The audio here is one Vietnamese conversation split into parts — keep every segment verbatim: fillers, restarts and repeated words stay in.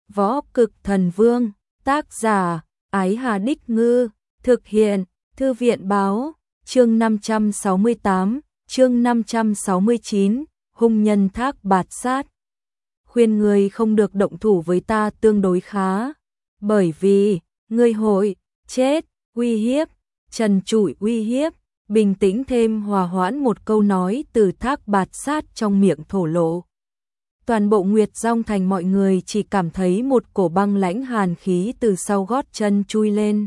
Võ Cực Thần Vương, tác giả, Ái Hà Đích Ngư, thực hiện, Thư viện Báo, chương năm trăm sáu mươi tám, chương năm trăm sáu mươi chín, hung nhân Thác Bạt Sát. Khuyên người không được động thủ với ta tương đối khá, bởi vì, ngươi hội, chết, uy hiếp, trần trụi uy hiếp, bình tĩnh thêm hòa hoãn một câu nói từ Thác Bạt Sát trong miệng thổ lộ. Toàn bộ Nguyệt Dong Thành mọi người chỉ cảm thấy một cổ băng lãnh hàn khí từ sau gót chân chui lên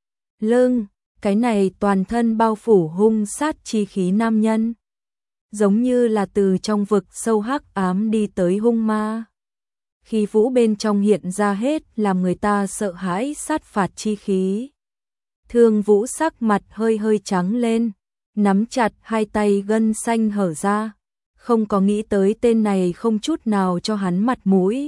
lưng, cái này toàn thân bao phủ hung sát chi khí nam nhân, giống như là từ trong vực sâu hắc ám đi tới hung ma. Khí vũ bên trong hiện ra hết làm người ta sợ hãi sát phạt chi khí. Thương Vũ sắc mặt hơi hơi trắng lên, nắm chặt hai tay gân xanh hở ra, không có nghĩ tới tên này không chút nào cho hắn mặt mũi.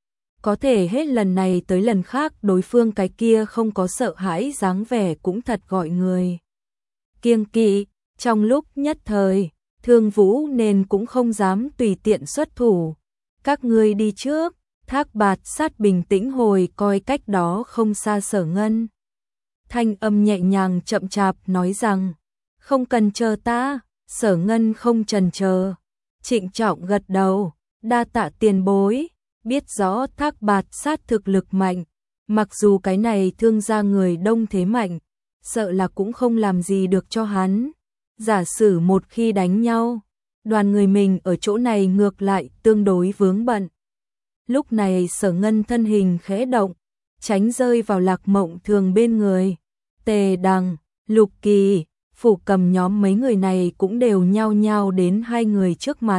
Có thể hết lần này tới lần khác đối phương cái kia không có sợ hãi dáng vẻ cũng thật gọi người kiêng kỵ. Trong lúc nhất thời, Thương Vũ nên cũng không dám tùy tiện xuất thủ. Các ngươi đi trước. Thác Bạt Sát bình tĩnh hồi coi cách đó không xa Sở Ngân. Thanh âm nhẹ nhàng chậm chạp nói rằng, không cần chờ ta. Sở Ngân không chần chờ, trịnh trọng gật đầu, đa tạ tiền bối. Biết rõ Thác Bạt Sát thực lực mạnh, mặc dù cái này thương gia người đông thế mạnh, sợ là cũng không làm gì được cho hắn. Giả sử một khi đánh nhau, đoàn người mình ở chỗ này ngược lại tương đối vướng bận. Lúc này Sở Ngân thân hình khẽ động, tránh rơi vào Lạc Mộng Thường bên người. Tề Đằng, Lục Kỳ, Phủ Cầm nhóm mấy người này cũng đều nhao nhao đến hai người trước mặt.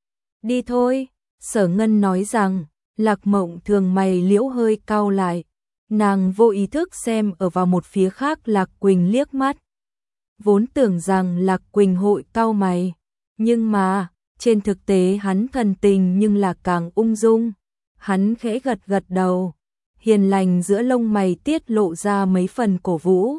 Đi thôi, Sở Ngân nói rằng. Lạc Mộng Thường mày liễu hơi cau lại, nàng vô ý thức xem ở vào một phía khác Lạc Quỳnh liếc mắt. Vốn tưởng rằng Lạc Quỳnh hội cau mày, nhưng mà, trên thực tế hắn thần tình nhưng là càng ung dung. Hắn khẽ gật gật đầu, hiền lành giữa lông mày tiết lộ ra mấy phần cổ vũ.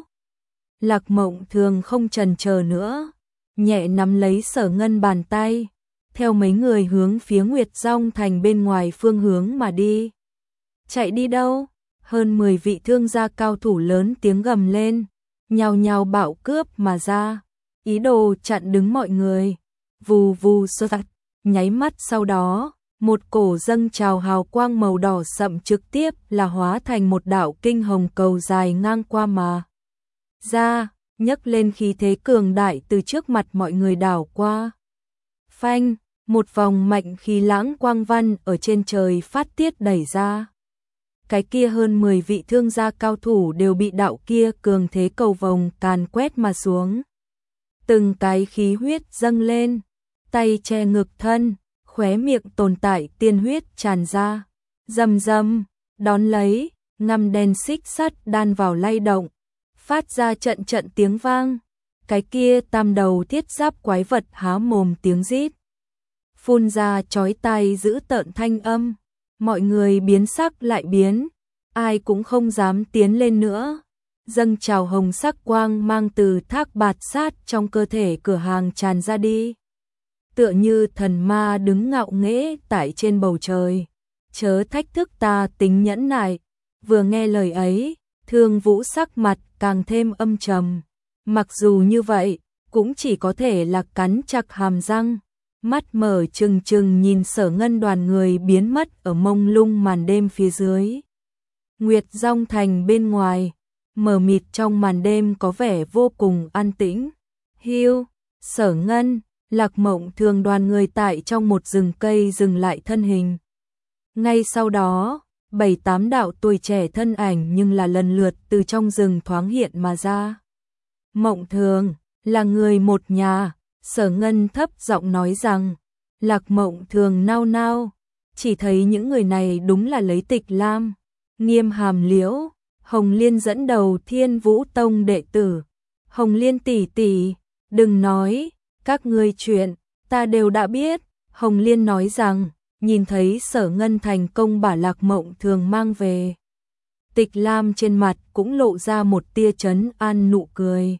Lạc Mộng Thường không chần chờ nữa, nhẹ nắm lấy Sở Ngân bàn tay, theo mấy người hướng phía Nguyệt Dong Thành bên ngoài phương hướng mà đi. Chạy đi đâu? Hơn mười vị thương gia cao thủ lớn tiếng gầm lên, nhao nhao bạo cướp mà ra, ý đồ chặn đứng mọi người. Vù vù sơ tạch, nháy mắt sau đó, một cổ dâng trào hào quang màu đỏ sậm trực tiếp là hóa thành một đạo kinh hồng cầu dài ngang qua mà ra, nhấc lên khí thế cường đại từ trước mặt mọi người đảo qua. Phanh, một vòng mạnh khí lãng quang văn ở trên trời phát tiết đẩy ra. Cái kia hơn mười vị thương gia cao thủ đều bị đạo kia cường thế cầu vồng càn quét mà xuống. Từng cái khí huyết dâng lên, tay che ngực thân, khóe miệng tồn tại tiên huyết tràn ra. Rầm rầm, đón lấy, ngăm đen xích sắt đan vào lay động, phát ra trận trận tiếng vang. Cái kia tam đầu thiết giáp quái vật há mồm tiếng rít, phun ra chói tai giữ tợn thanh âm. Mọi người biến sắc lại biến, ai cũng không dám tiến lên nữa. Dâng trào hồng sắc quang mang từ Thác Bạt Sát trong cơ thể cửa hàng tràn ra đi, tựa như thần ma đứng ngạo nghễ tại trên bầu trời. Chớ thách thức ta tính nhẫn nại. Vừa nghe lời ấy, Thương Vũ sắc mặt càng thêm âm trầm. Mặc dù như vậy, cũng chỉ có thể là cắn chặt hàm răng, mắt mở trừng trừng nhìn Sở Ngân đoàn người biến mất ở mông lung màn đêm phía dưới. Nguyệt Dong Thành bên ngoài, mờ mịt trong màn đêm có vẻ vô cùng an tĩnh. Hiu, Sở Ngân, Lạc Mộng Thường đoàn người tại trong một rừng cây dừng lại thân hình. Ngay sau đó, bảy tám đạo tuổi trẻ thân ảnh nhưng là lần lượt từ trong rừng thoáng hiện mà ra. Mộng Thường, là người một nhà. Sở Ngân thấp giọng nói rằng. Lạc Mộng Thường nao nao, chỉ thấy những người này đúng là lấy Tịch Lam, Nghiêm Hàm Liễu, Hồng Liên dẫn đầu Thiên Vũ Tông đệ tử. Hồng Liên tỷ tỷ, đừng nói, các ngươi chuyện, ta đều đã biết. Hồng Liên nói rằng, nhìn thấy Sở Ngân thành công把Lạc Mộng Thường mang về. Tịch Lam trên mặt cũng lộ ra một tia trấn an nụ cười.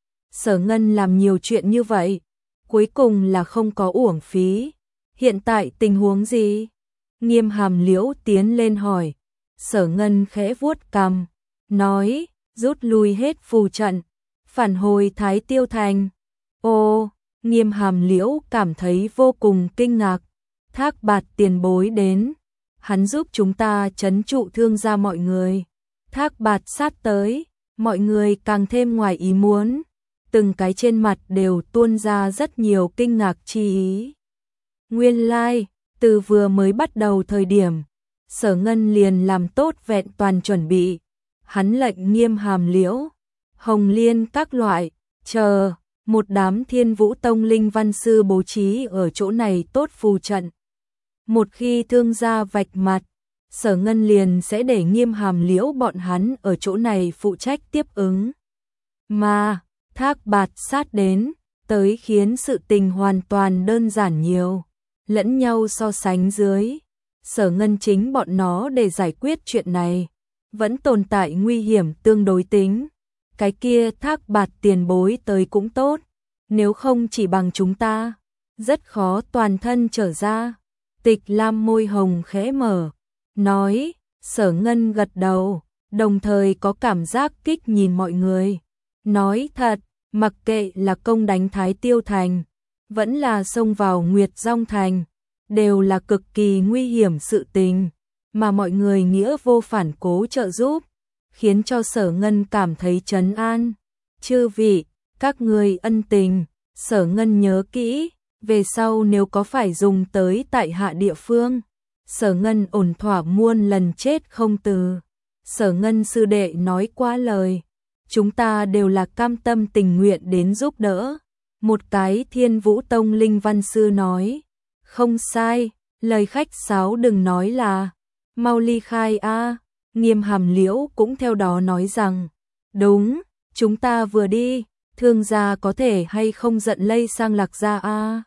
Sở Ngân làm nhiều chuyện như vậy, cuối cùng là không có uổng phí. Hiện tại tình huống gì? Nghiêm Hàm Liễu tiến lên hỏi. Sở Ngân khẽ vuốt cằm, nói, rút lui hết phù trận, phản hồi Thái Tiêu Thành. Ô, Nghiêm Hàm Liễu cảm thấy vô cùng kinh ngạc, Thác Bạt tiền bối đến, hắn giúp chúng ta trấn trụ Thương gia mọi người. Thác Bạt sát tới, mọi người càng thêm ngoài ý muốn, từng cái trên mặt đều tuôn ra rất nhiều kinh ngạc chi ý. Nguyên lai, like, từ vừa mới bắt đầu thời điểm, Sở Ngân liền làm tốt vẹn toàn chuẩn bị, hắn lệnh Nghiêm Hàm Liễu, Hồng Liên các loại, chờ, một đám Thiên Vũ Tông linh văn sư bố trí ở chỗ này tốt phù trận. Một khi Thương gia vạch mặt, Sở Ngân liền sẽ để Nghiêm Hàm Liễu bọn hắn ở chỗ này phụ trách tiếp ứng. Mà, Thác Bạt sát đến, tới khiến sự tình hoàn toàn đơn giản nhiều, lẫn nhau so sánh dưới. Sở Ngân chính bọn nó để giải quyết chuyện này, vẫn tồn tại nguy hiểm tương đối tính. Cái kia Thác Bạt tiền bối tới cũng tốt, nếu không chỉ bằng chúng ta, rất khó toàn thân trở ra. Tịch Lam môi hồng khẽ mở, nói, Sở Ngân gật đầu, đồng thời có cảm giác kích nhìn mọi người. Nói thật, mặc kệ là công đánh Thái Tiêu Thành, vẫn là xông vào Nguyệt Dong Thành, đều là cực kỳ nguy hiểm sự tình, mà mọi người nghĩa vô phản cố trợ giúp, khiến cho Sở Ngân cảm thấy trấn an. Chư vị, các người ân tình, Sở Ngân nhớ kỹ, về sau nếu có phải dùng tới tại hạ địa phương, Sở Ngân ổn thỏa muôn lần chết không từ. Sở Ngân sư đệ nói quá lời, chúng ta đều là cam tâm tình nguyện đến giúp đỡ. Một cái Thiên Vũ Tông linh văn sư nói, không sai, lời khách sáo đừng nói là, mau ly khai a. Nghiêm Hàm Liễu cũng theo đó nói rằng, đúng, chúng ta vừa đi, Thương gia có thể hay không giận lây sang Lạc gia a.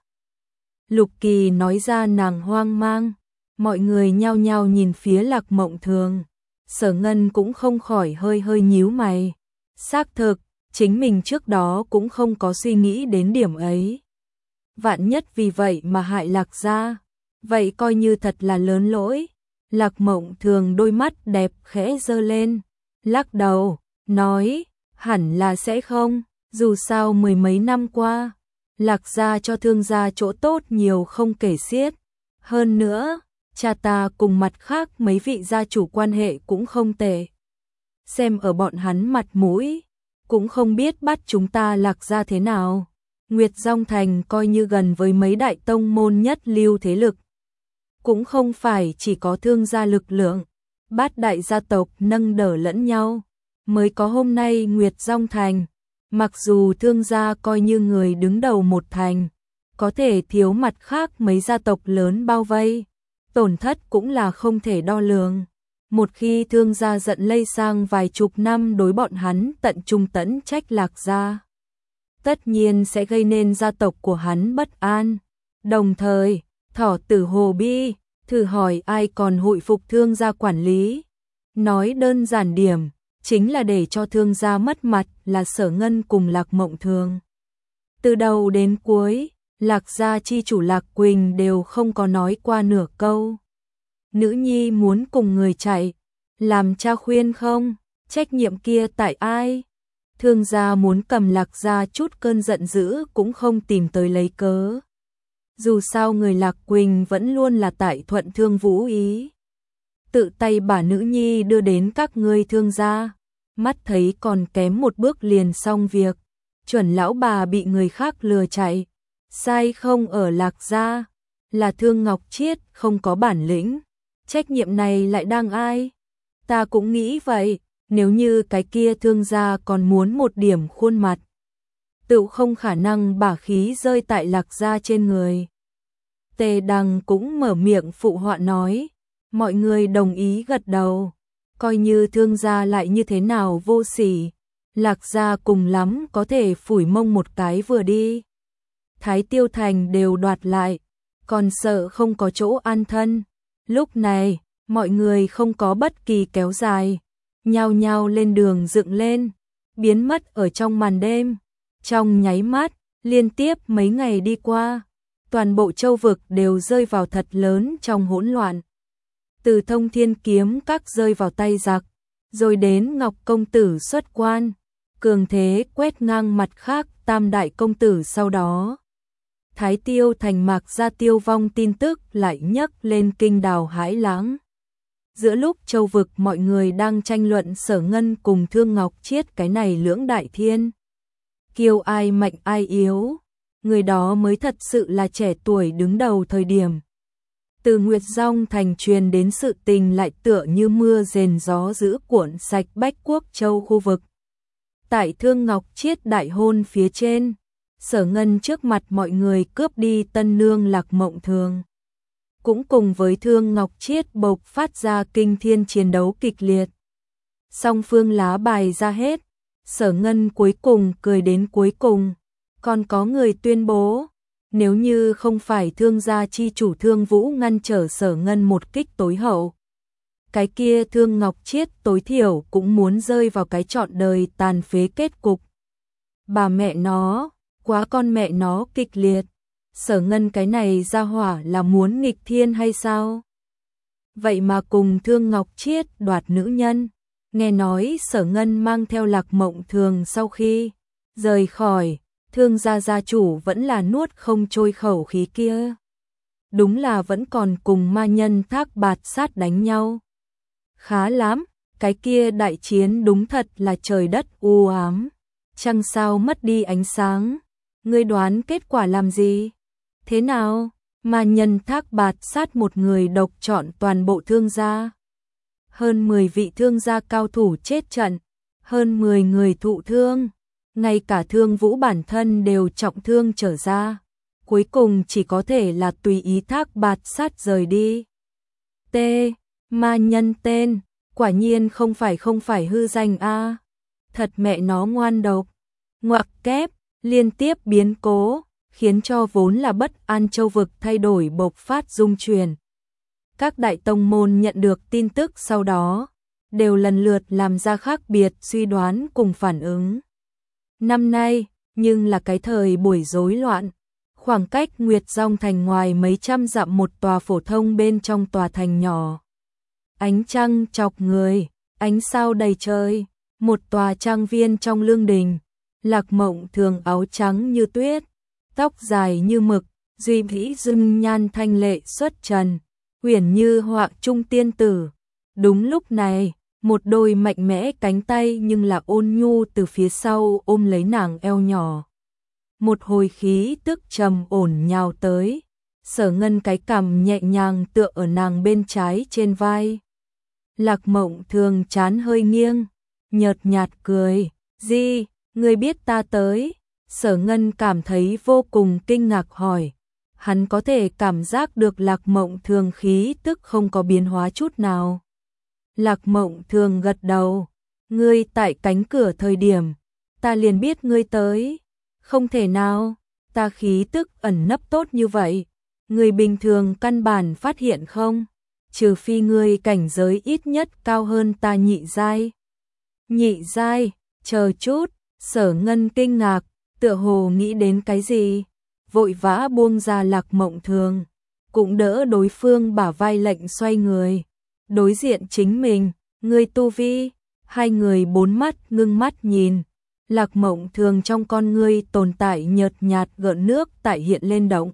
Lục Kỳ nói ra nàng hoang mang, mọi người nhao nhao nhìn phía Lạc Mộng Thường. Sở Ngân cũng không khỏi hơi hơi nhíu mày. Xác thực, chính mình trước đó cũng không có suy nghĩ đến điểm ấy. Vạn nhất vì vậy mà hại Lạc gia, vậy coi như thật là lớn lỗi. Lạc Mộng Thường đôi mắt đẹp khẽ giơ lên, lắc đầu, nói, hẳn là sẽ không, dù sao mười mấy năm qua, Lạc gia cho Thương gia chỗ tốt nhiều không kể xiết. Hơn nữa, cha ta cùng mặt khác mấy vị gia chủ quan hệ cũng không tệ. Xem ở bọn hắn mặt mũi, cũng không biết bắt chúng ta Lạc gia thế nào. Nguyệt Dong Thành coi như gần với mấy đại tông môn nhất lưu thế lực. Cũng không phải chỉ có Thương gia lực lượng, bát đại gia tộc nâng đỡ lẫn nhau, mới có hôm nay Nguyệt Dong Thành. Mặc dù Thương gia coi như người đứng đầu một thành, có thể thiếu mặt khác mấy gia tộc lớn bao vây, tổn thất cũng là không thể đo lường. Một khi Thương gia giận lây sang vài chục năm đối bọn hắn tận trung tẫn trách Lạc gia, tất nhiên sẽ gây nên gia tộc của hắn bất an. Đồng thời, Thỏ Tử Hồ Bi, thử hỏi ai còn hội phục Thương gia quản lý. Nói đơn giản điểm, chính là để cho Thương gia mất mặt là Sở Ngân cùng Lạc Mộng Thường. Từ đầu đến cuối, Lạc gia chi chủ Lạc Quỳnh đều không có nói qua nửa câu. Nữ nhi muốn cùng người chạy, làm cha khuyên không, trách nhiệm kia tại ai? Thương gia muốn cầm Lạc gia chút cơn giận dữ cũng không tìm tới lấy cớ. Dù sao người Lạc Quỳnh vẫn luôn là tại thuận Thương Vũ ý. Tự tay bà nữ nhi đưa đến các ngươi Thương gia, mắt thấy còn kém một bước liền xong việc, chuẩn lão bà bị người khác lừa chạy. Sai không ở Lạc gia, là Thương Ngọc Chiết không có bản lĩnh, trách nhiệm này lại đang ai? Ta cũng nghĩ vậy, nếu như cái kia Thương gia còn muốn một điểm khuôn mặt, tự không khả năng bả khí rơi tại Lạc gia trên người. Tề Đằng cũng mở miệng phụ họa nói, mọi người đồng ý gật đầu, coi như Thương gia lại như thế nào vô sỉ, Lạc gia cùng lắm có thể phủi mông một cái vừa đi. Thái Tiêu Thành đều đoạt lại, còn sợ không có chỗ an thân. Lúc này, mọi người không có bất kỳ kéo dài, nhao nhao lên đường dựng lên, biến mất ở trong màn đêm. Trong nháy mắt, liên tiếp mấy ngày đi qua, toàn bộ châu vực đều rơi vào thật lớn trong hỗn loạn. từ Thông Thiên kiếm các rơi vào tay giặc, rồi đến Ngọc công tử xuất quan, cường thế quét ngang mặt khác tam đại công tử sau đó. Thái Tiêu Thành Mạc Gia tiêu vong tin tức lại nhấc lên kinh đào hãi lãng. Giữa lúc châu vực mọi người đang tranh luận Sở Ngân cùng Thương Ngọc Chiết cái này lưỡng đại thiên kiêu ai mạnh ai yếu, người đó mới thật sự là trẻ tuổi đứng đầu thời điểm. Từ Nguyệt Dong thành truyền đến sự tình lại tựa như mưa rền gió dữ cuộn sạch Bách Quốc Châu khu vực. Tại Thương Ngọc Chiết đại hôn phía trên, Sở Ngân trước mặt mọi người cướp đi tân nương Lạc Mộng Thường. Cũng cùng với Thương Ngọc Chiết bộc phát ra kinh thiên chiến đấu kịch liệt. Song phương lá bài ra hết, Sở Ngân cuối cùng cười đến cuối cùng. Còn có người tuyên bố, nếu như không phải Thương gia chi chủ Thương Vũ ngăn trở Sở Ngân một kích tối hậu, cái kia Thương Ngọc Chiết tối thiểu cũng muốn rơi vào cái trọn đời tàn phế kết cục. Bà mẹ nó, quá con mẹ nó kịch liệt. Sở Ngân cái này ra hỏa là muốn nghịch thiên hay sao? Vậy mà cùng Thương Ngọc Chiết đoạt nữ nhân. Nghe nói Sở Ngân mang theo Lạc Mộng Thường sau khi rời khỏi, Thương gia gia chủ vẫn là nuốt không trôi khẩu khí kia. Đúng là vẫn còn cùng ma nhân Thác Bạt Sát đánh nhau. Khá lắm, cái kia đại chiến đúng thật là trời đất u ám. Trăng sao mất đi ánh sáng. Ngươi đoán kết quả làm gì? Thế nào? Ma nhân Thác Bạt Sát một người độc chọn toàn bộ Thương gia. Hơn mười vị Thương gia cao thủ chết trận, hơn mười người thụ thương, ngay cả Thương Vũ bản thân đều trọng thương trở ra. Cuối cùng chỉ có thể là tùy ý Thác Bạt Sát rời đi. T. Ma nhân tên, quả nhiên không phải không phải hư danh a. Thật mẹ nó ngoan độc. Ngoặc kép, liên tiếp biến cố, khiến cho vốn là bất an châu vực thay đổi bộc phát dung truyền. Các đại tông môn nhận được tin tức sau đó, đều lần lượt làm ra khác biệt suy đoán cùng phản ứng. Năm nay, nhưng là cái thời buổi rối loạn, khoảng cách Nguyệt Dong thành ngoài mấy trăm dặm một tòa phổ thông bên trong tòa thành nhỏ. Ánh trăng chọc người, ánh sao đầy trời, một tòa trang viên trong lương đình. Lạc Mộng Thường áo trắng như tuyết, tóc dài như mực, duy vĩ dung nhan thanh lệ xuất trần, uyển như họa trung tiên tử. Đúng lúc này, một đôi mạnh mẽ cánh tay nhưng là ôn nhu từ phía sau ôm lấy nàng eo nhỏ. Một hồi khí tức trầm ổn nhào tới, Sở Ngân cái cằm nhẹ nhàng tựa ở nàng bên trái trên vai. Lạc Mộng Thường trán hơi nghiêng, nhợt nhạt cười, "Gì, ngươi biết ta tới?" Sở Ngân cảm thấy vô cùng kinh ngạc hỏi. Hắn có thể cảm giác được Lạc Mộng Thường khí tức không có biến hóa chút nào. Lạc Mộng Thường gật đầu, "Ngươi tại cánh cửa thời điểm, ta liền biết ngươi tới." "Không thể nào, ta khí tức ẩn nấp tốt như vậy, người bình thường căn bản phát hiện không, trừ phi ngươi cảnh giới ít nhất cao hơn ta nhị giai." "Nhị giai, chờ chút." Sở Ngân kinh ngạc, tựa hồ nghĩ đến cái gì, vội vã buông ra Lạc Mộng Thường, cũng đỡ đối phương bả vai lệnh xoay người, đối diện chính mình, "Ngươi tu vi?" Hai người bốn mắt ngưng mắt nhìn, Lạc Mộng Thường trong con ngươi tồn tại nhợt nhạt gợn nước tại hiện lên động.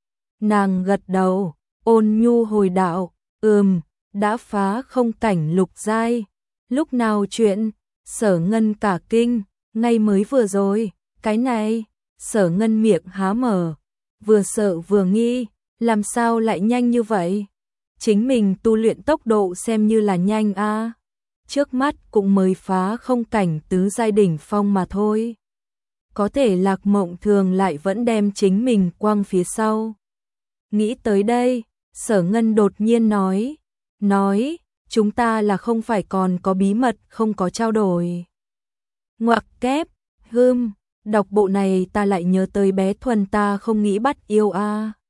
Nàng gật đầu, ôn nhu hồi đạo, "Ừm, đã phá không cảnh lục giai." "Lúc nào chuyện?" Sở Ngân cả kinh, "Ngay mới vừa rồi." "Cái này?" Sở Ngân miệng há mở, vừa sợ vừa nghi, làm sao lại nhanh như vậy? Chính mình tu luyện tốc độ xem như là nhanh a, à. Trước mắt cũng mới phá không cảnh tứ giai đỉnh phong mà thôi. Có thể Lạc Mộng Thường lại vẫn đem chính mình quăng phía sau. Nghĩ tới đây, Sở Ngân đột nhiên nói, nói, "Chúng ta là không phải còn có bí mật không có trao đổi." Ngoặc kép, hưm, đọc bộ này ta lại nhớ tới bé Thuần ta không nghĩ bắt yêu a. À.